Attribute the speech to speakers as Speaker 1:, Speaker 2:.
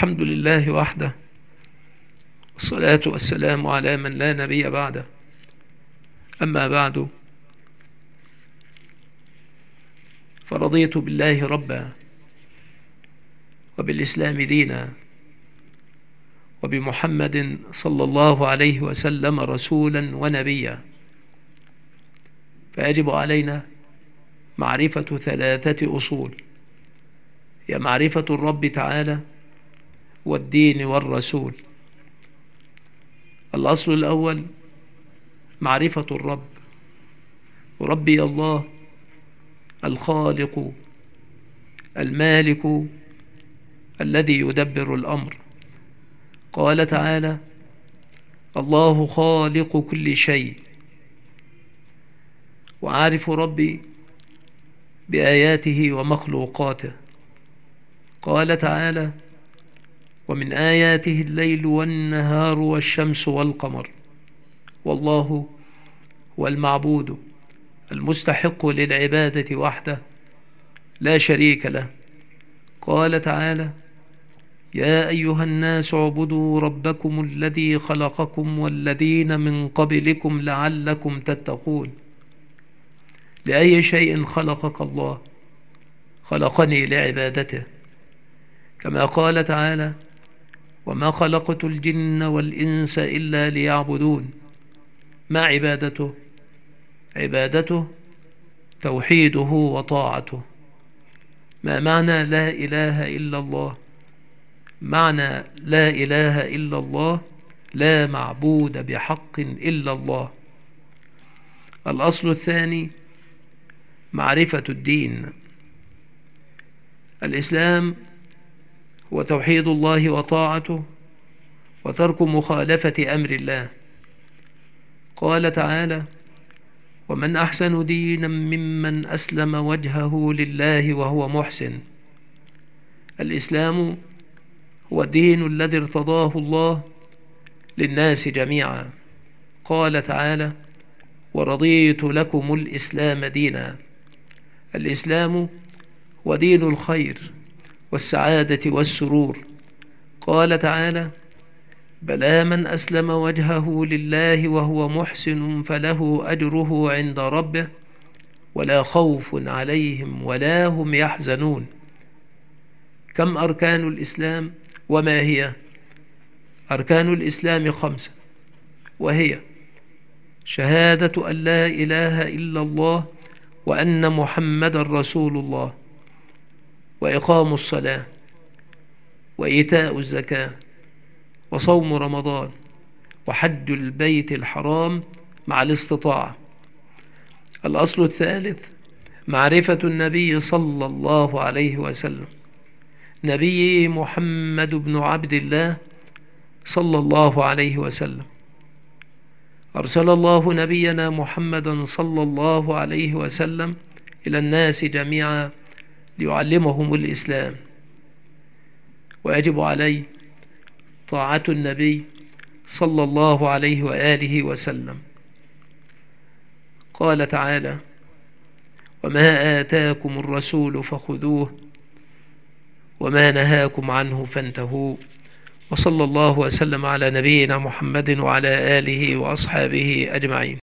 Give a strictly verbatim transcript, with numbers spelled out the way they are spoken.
Speaker 1: الحمد لله وحده، والصلاة والسلام على من لا نبي بعده. أما بعد، فرضيت بالله ربا، وبالإسلام دينا، وبمحمد صلى الله عليه وسلم رسولا ونبيا. فيجب علينا معرفة ثلاثة أصول، هي معرفة الرب تعالى والدين والرسول. الأصل الأول معرفة الرب، ربي الله الخالق المالك الذي يدبر الأمر. قال تعالى: الله خالق كل شيء. وأعرف ربي بآياته ومخلوقاته. قال تعالى: ومن آياته الليل والنهار والشمس والقمر، والله هو المعبود المستحق للعبادة وحده لا شريك له. قال تعالى: يا أيها الناس اعبدوا ربكم الذي خلقكم والذين من قبلكم لعلكم تتقون. لأي شيء خلقك الله؟ خلقني لعبادته. كما قال تعالى: وما خلقت الجن والإنس إلا ليعبدون. ما عبادته؟ عبادته توحيده وطاعته. ما معنى لا إله إلا الله؟ معنى لا إله إلا الله لا معبود بحق إلا الله. الأصل الثاني معرفة الدين. الإسلام هو توحيد الله وطاعته وترك مخالفة أمر الله. قال تعالى: ومن أحسن دينا ممن أسلم وجهه لله وهو محسن. الإسلام هو الدين الذي ارتضاه الله للناس جميعا. قال تعالى: ورضيت لكم الإسلام دينا. الإسلام هو دين الخير والسعادة والسرور. قال تعالى: بلى من أسلم وجهه لله وهو محسن فله أجره عند ربه ولا خوف عليهم ولا هم يحزنون. كم أركان الإسلام وما هي؟ أركان الإسلام خمسة، وهي: شهادة أن لا إله إلا الله وأن محمد رسول الله، وإقام الصلاة، وإيتاء الزكاة، وصوم رمضان، وحج البيت الحرام مع الاستطاعة. الأصل الثالث معرفة النبي صلى الله عليه وسلم. نبي محمد بن عبد الله صلى الله عليه وسلم. أرسل الله نبينا محمدا صلى الله عليه وسلم إلى الناس جميعا ليعلمهم الإسلام، ويجب عليه طاعة النبي صلى الله عليه وآله وسلم. قال تعالى: وما آتاكم الرسول فخذوه وما نهاكم عنه فانتهوا. وصلى الله وسلم على نبينا محمد وعلى آله وأصحابه أجمعين.